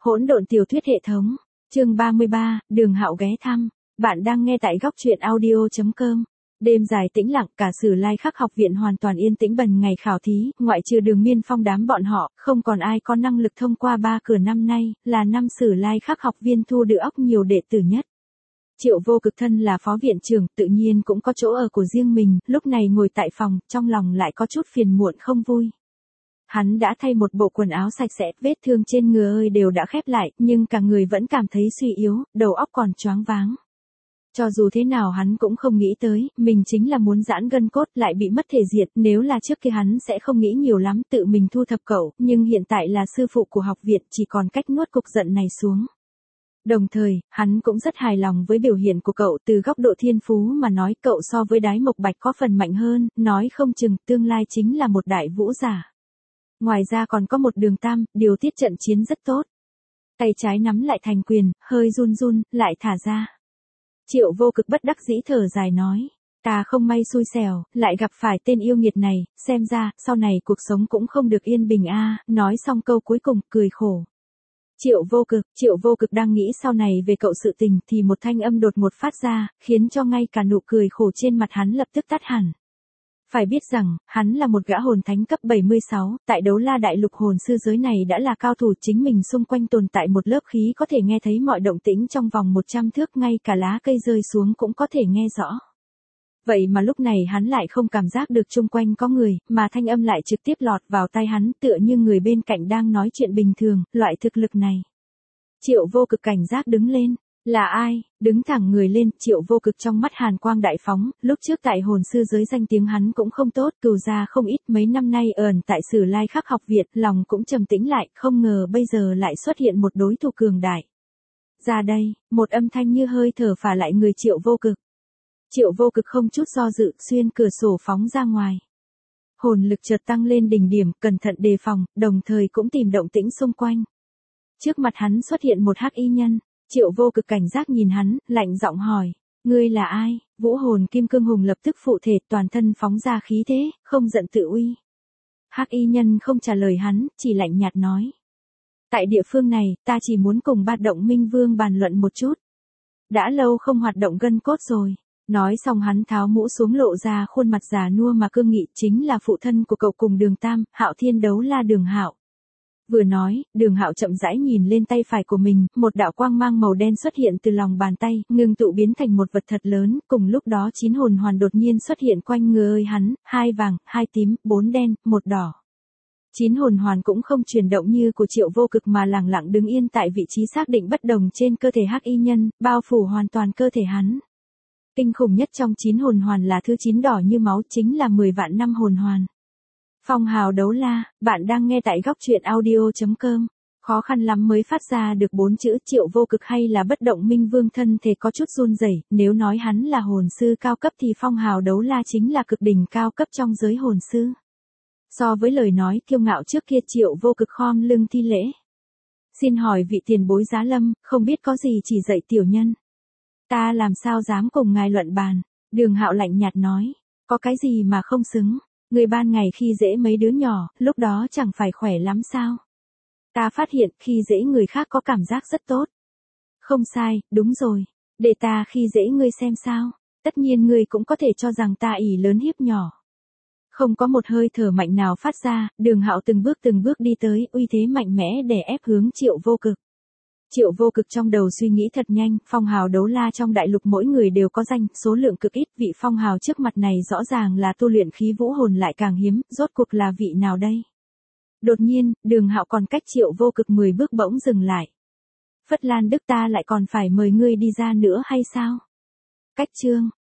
Hỗn độn tiểu thuyết hệ thống, chương 33, Đường Hạo ghé thăm. Bạn đang nghe tại góc truyện audio.com. Đêm dài tĩnh lặng, cả Sử Lai Khắc học viện hoàn toàn yên tĩnh bần ngày khảo thí, ngoại trừ Đường Miên Phong đám bọn họ, không còn ai có năng lực thông qua 3 cửa năm nay, là năm Sử Lai Khắc học viên thu được óc nhiều đệ tử nhất. Triệu Vô Cực thân là phó viện trưởng, tự nhiên cũng có chỗ ở của riêng mình, lúc này ngồi tại phòng, trong lòng lại có chút phiền muộn không vui. Hắn đã thay một bộ quần áo sạch sẽ, vết thương trên người đều đã khép lại, nhưng cả người vẫn cảm thấy suy yếu, đầu óc còn choáng váng. Cho dù thế nào hắn cũng không nghĩ tới, mình chính là muốn giãn gân cốt lại bị mất thể diện, nếu là trước kia hắn sẽ không nghĩ nhiều lắm tự mình thu thập cậu, nhưng hiện tại là sư phụ của học viện chỉ còn cách nuốt cục giận này xuống. Đồng thời, hắn cũng rất hài lòng với biểu hiện của cậu, từ góc độ thiên phú mà nói cậu so với Đái Mộc Bạch có phần mạnh hơn, nói không chừng tương lai chính là một đại vũ giả. Ngoài ra còn có một Đường Tam, điều tiết trận chiến rất tốt. Tay trái nắm lại thành quyền, hơi run run, lại thả ra. Triệu Vô Cực bất đắc dĩ thở dài nói, ta không may xui xẻo, lại gặp phải tên yêu nghiệt này, xem ra, sau này cuộc sống cũng không được yên bình a. Nói xong câu cuối cùng, cười khổ. Triệu Vô Cực đang nghĩ sau này về cậu sự tình thì một thanh âm đột ngột phát ra, khiến cho ngay cả nụ cười khổ trên mặt hắn lập tức tắt hẳn. Phải biết rằng, hắn là một gã hồn thánh cấp 76, tại Đấu La Đại Lục hồn sư giới này đã là cao thủ, chính mình xung quanh tồn tại một lớp khí có thể nghe thấy mọi động tĩnh trong vòng 100 thước, ngay cả lá cây rơi xuống cũng có thể nghe rõ. Vậy mà lúc này hắn lại không cảm giác được chung quanh có người, mà thanh âm lại trực tiếp lọt vào tai hắn tựa như người bên cạnh đang nói chuyện bình thường, loại thực lực này. Triệu Vô Cực cảnh giác đứng lên. Là ai? Đứng thẳng người lên, Triệu Vô Cực trong mắt hàn quang đại phóng, lúc trước tại hồn sư giới danh tiếng hắn cũng không tốt, cừu gia không ít, mấy năm nay ẩn tại Sử Lai Khắc học viện, lòng cũng trầm tĩnh lại, không ngờ bây giờ lại xuất hiện một đối thủ cường đại. Ra đây, một âm thanh như hơi thở phả lại người Triệu Vô Cực. Triệu Vô Cực không chút do dự, xuyên cửa sổ phóng ra ngoài. Hồn lực chợt tăng lên đỉnh điểm, cẩn thận đề phòng, đồng thời cũng tìm động tĩnh xung quanh. Trước mặt hắn xuất hiện một hắc y nhân. Triệu Vô Cực cảnh giác nhìn hắn, lạnh giọng hỏi, ngươi là ai? Vũ hồn Kim Cương Hùng lập tức phụ thể, toàn thân phóng ra khí thế, không giận tự uy. Hắc y nhân không trả lời hắn, chỉ lạnh nhạt nói. Tại địa phương này, ta chỉ muốn cùng Bạt Động Minh Vương bàn luận một chút. Đã lâu không hoạt động gân cốt rồi. Nói xong hắn tháo mũ xuống lộ ra khuôn mặt già nua mà cương nghị, chính là phụ thân của cậu cùng Đường Tam, Hạo Thiên Đấu La Đường Hạo. Vừa nói, Đường Hạo chậm rãi nhìn lên tay phải của mình, một đạo quang mang màu đen xuất hiện từ lòng bàn tay, ngưng tụ biến thành một vật thật lớn, cùng lúc đó 9 hồn hoàn đột nhiên xuất hiện quanh người hắn, 2 vàng, 2 tím, 4 đen, 1 đỏ. 9 hồn hoàn cũng không chuyển động như của Triệu Vô Cực mà lẳng lặng đứng yên tại vị trí xác định bất đồng trên cơ thể hắc y nhân, bao phủ hoàn toàn cơ thể hắn. Kinh khủng nhất trong 9 hồn hoàn là thứ 9 đỏ như máu, chính là 10 vạn năm hồn hoàn. Phong hào đấu la, bạn đang nghe tại góc truyện audio.com. Khó khăn lắm mới phát ra được 4 chữ Triệu Vô Cực hay là Bất Động Minh Vương, thân thể có chút run rẩy, nếu nói hắn là hồn sư cao cấp thì phong hào đấu la chính là cực đỉnh cao cấp trong giới hồn sư. So với lời nói kiêu ngạo trước kia, Triệu Vô Cực khom lưng thi lễ. Xin hỏi vị tiền bối Giá Lâm, không biết có gì chỉ dạy tiểu nhân. Ta làm sao dám cùng ngài luận bàn. Đường Hạo lạnh nhạt nói, có cái gì mà không xứng. Người ban ngày khi dễ mấy đứa nhỏ, lúc đó chẳng phải khỏe lắm sao? Ta phát hiện khi dễ người khác có cảm giác rất tốt. Không sai, đúng rồi. Để ta khi dễ ngươi xem sao. Tất nhiên ngươi cũng có thể cho rằng ta ỷ lớn hiếp nhỏ. Không có một hơi thở mạnh nào phát ra, Đường Hạo từng bước đi tới, uy thế mạnh mẽ để ép hướng Triệu Vô Cực. Triệu Vô Cực trong đầu suy nghĩ thật nhanh, phong hào đấu la trong đại lục mỗi người đều có danh, số lượng cực ít, vị phong hào trước mặt này rõ ràng là tu luyện khí vũ hồn lại càng hiếm, rốt cuộc là vị nào đây? Đột nhiên, Đường Hạo còn cách Triệu Vô Cực 10 bước bỗng dừng lại. Phất Lan Đức, ta lại còn phải mời ngươi đi ra nữa hay sao? Cách chương,